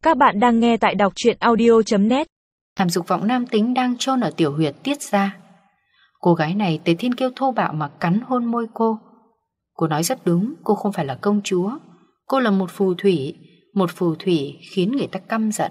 Các bạn đang nghe tại đọc truyện audio.net. Hàm dục vọng nam tính đang chôn ở tiểu huyệt tiết ra. Cô gái này Tề Thiên Kiêu thô bạo mà cắn hôn môi cô. Cô nói rất đúng, cô không phải là công chúa. Cô là một phù thủy. Một phù thủy khiến người ta căm giận.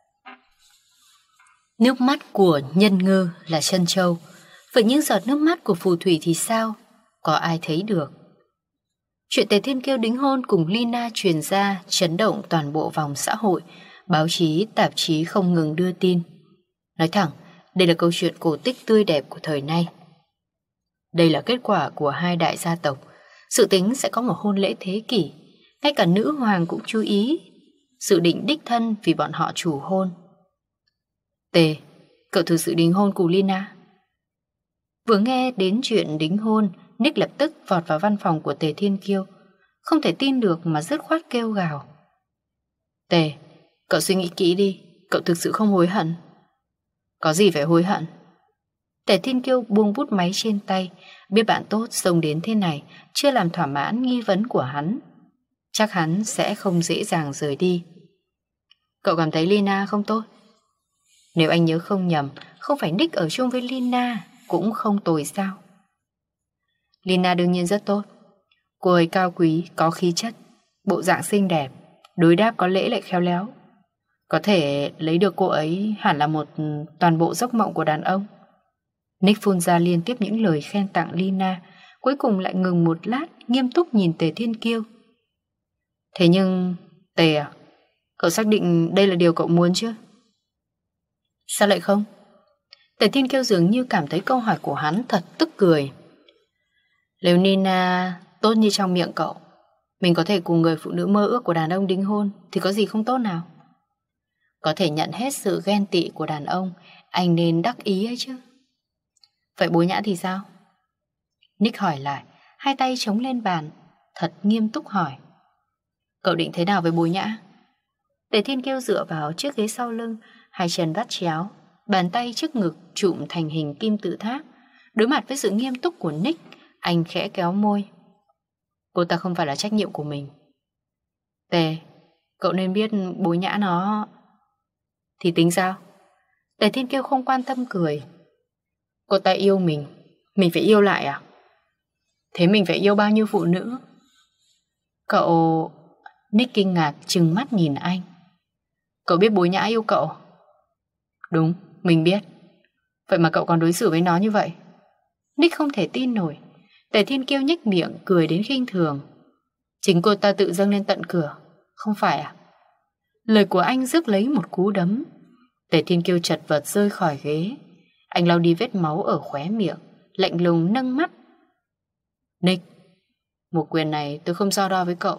Nước mắt của nhân ngư là trân châu. Vậy những giọt nước mắt của phù thủy thì sao? Có ai thấy được? Chuyện Tề Thiên Kiêu đính hôn cùng Lina truyền ra, chấn động toàn bộ vòng xã hội. Báo chí, tạp chí không ngừng đưa tin. Nói thẳng, đây là câu chuyện cổ tích tươi đẹp của thời nay. Đây là kết quả của hai đại gia tộc. Dự tính sẽ có một hôn lễ thế kỷ. Ngay cả nữ hoàng cũng chú ý. Dự định đích thân vì bọn họ chủ hôn. Tề, cậu thực sự đính hôn cùng Lina? Vừa nghe đến chuyện đính hôn, Nick lập tức vọt vào văn phòng của Tề Thiên Kiêu. Không thể tin được mà dứt khoát kêu gào. Tề, cậu suy nghĩ kỹ đi. Cậu thực sự không hối hận? Có gì phải hối hận? Tề Thiên Kiêu buông bút máy trên tay. Biết bạn tốt xông đến thế này chưa làm thỏa mãn nghi vấn của hắn. Chắc hắn sẽ không dễ dàng rời đi. Cậu cảm thấy Lina không tốt? Nếu anh nhớ không nhầm, không phải Nick ở chung với Lina cũng không tồi sao? Lina đương nhiên rất tốt. Cô ấy cao quý, có khí chất, bộ dạng xinh đẹp, đối đáp có lễ lại khéo léo. Có thể lấy được cô ấy hẳn là một toàn bộ giấc mộng của đàn ông. Nick phun ra liên tiếp những lời khen tặng Lina, cuối cùng lại ngừng một lát, nghiêm túc nhìn Tề Thiên Kiêu. Thế nhưng, Tề à, cậu xác định đây là điều cậu muốn chứ? Sao lại không? Tề Thiên Kiêu dường như cảm thấy câu hỏi của hắn thật tức cười. Nếu Nina tốt như trong miệng cậu, mình có thể cùng người phụ nữ mơ ước của đàn ông đính hôn thì có gì không tốt nào? Có thể nhận hết sự ghen tị của đàn ông, anh nên đắc ý ấy chứ. Vậy Bối Nhã thì sao? Nick hỏi lại, hai tay chống lên bàn, thật nghiêm túc hỏi. Cậu định thế nào với Bối Nhã? Tề Thiên Kiêu dựa vào chiếc ghế sau lưng, hai chân vắt chéo, bàn tay trước ngực trụm thành hình kim tự tháp. Đối mặt với sự nghiêm túc của Nick, anh khẽ kéo môi. Cô ta không phải là trách nhiệm của mình. Tề, cậu nên biết Bối Nhã nó... Thì tính sao? Tề Thiên Kiêu không quan tâm cười. Cô ta yêu mình phải yêu lại à? Thế mình phải yêu bao nhiêu phụ nữ? Cậu... Nick kinh ngạc trừng mắt nhìn anh. Cậu biết Bối Nhã yêu cậu? Đúng, mình biết. Vậy mà cậu còn đối xử với nó như vậy? Nick không thể tin nổi. Tề Thiên Kiêu nhếch miệng cười đến khinh thường. Chính cô ta tự dâng lên tận cửa, không phải à? Lời của anh rước lấy một cú đấm. Tề Thiên Kiêu chật vật rơi khỏi ghế. Anh lau đi vết máu ở khóe miệng, lạnh lùng nâng mắt. Nick, một quyền này tôi không so đo với cậu.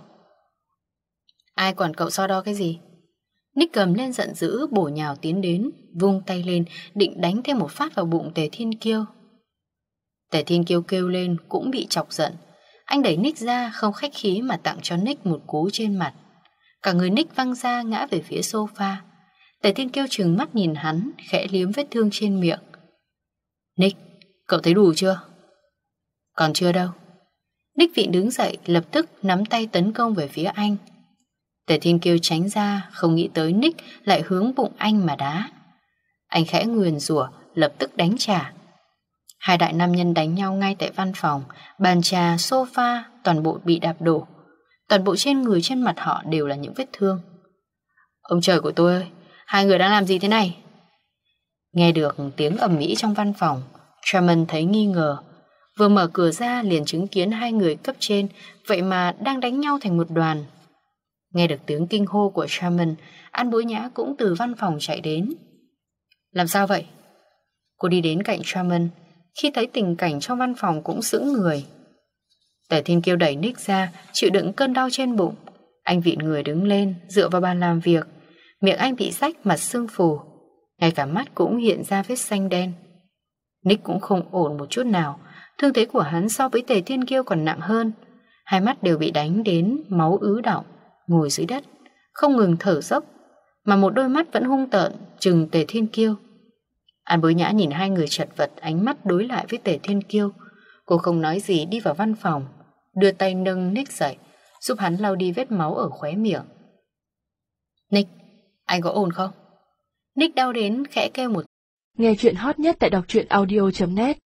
Ai quản cậu so đo cái gì? Nick cầm lên giận dữ, bổ nhào tiến đến, vung tay lên định đánh thêm một phát vào bụng Tề Thiên Kiêu. Tề Thiên Kiêu kêu lên cũng bị chọc giận. Anh đẩy Nick ra, không khách khí mà tặng cho Nick một cú trên mặt. Cả người Nick văng ra ngã về phía sofa. Tề Thiên Kiêu trừng mắt nhìn hắn, khẽ liếm vết thương trên miệng. Nick, cậu thấy đủ chưa? Còn chưa đâu. Nick vịn đứng dậy, lập tức nắm tay tấn công về phía anh. Tề Thiên Kiêu tránh ra, không nghĩ tới Nick lại hướng bụng anh mà đá. Anh khẽ nguyền rủa, lập tức đánh trả. Hai đại nam nhân đánh nhau ngay tại văn phòng. Bàn trà, sofa, toàn bộ bị đạp đổ. Toàn bộ trên người trên mặt họ đều là những vết thương. Ông trời của tôi ơi, hai người đang làm gì thế này? Nghe được tiếng ầm ĩ trong văn phòng, Truman thấy nghi ngờ. Vừa mở cửa ra liền chứng kiến hai người cấp trên vậy mà đang đánh nhau thành một đoàn. Nghe được tiếng kinh hô của Truman, An Bối Nhã cũng từ văn phòng chạy đến. Làm sao vậy? Cô đi đến cạnh Truman. Khi thấy tình cảnh trong văn phòng cũng sững người. Tề Thiên Kiêu đẩy Nick ra, chịu đựng cơn đau trên bụng. Anh vịn người đứng lên, dựa vào bàn làm việc. Miệng anh bị rách, mặt sưng phù. Ngay cả mắt cũng hiện ra vết xanh đen. Nick cũng không ổn một chút nào. Thương thế của hắn so với Tề Thiên Kiêu còn nặng hơn. Hai mắt đều bị đánh đến máu ứ đọng, ngồi dưới đất, không ngừng thở dốc, mà một đôi mắt vẫn hung tợn trừng Tề Thiên Kiêu. An Bối Nhã nhìn hai người chật vật, ánh mắt đối lại với Tề Thiên Kiêu. Cô không nói gì đi vào văn phòng, đưa tay nâng Nick dậy, giúp hắn lau đi vết máu ở khóe miệng. Nick, Anh có ổn không? Nick đau đến khẽ kêu một. Nghe chuyện hot nhất tại đọc truyện audio.net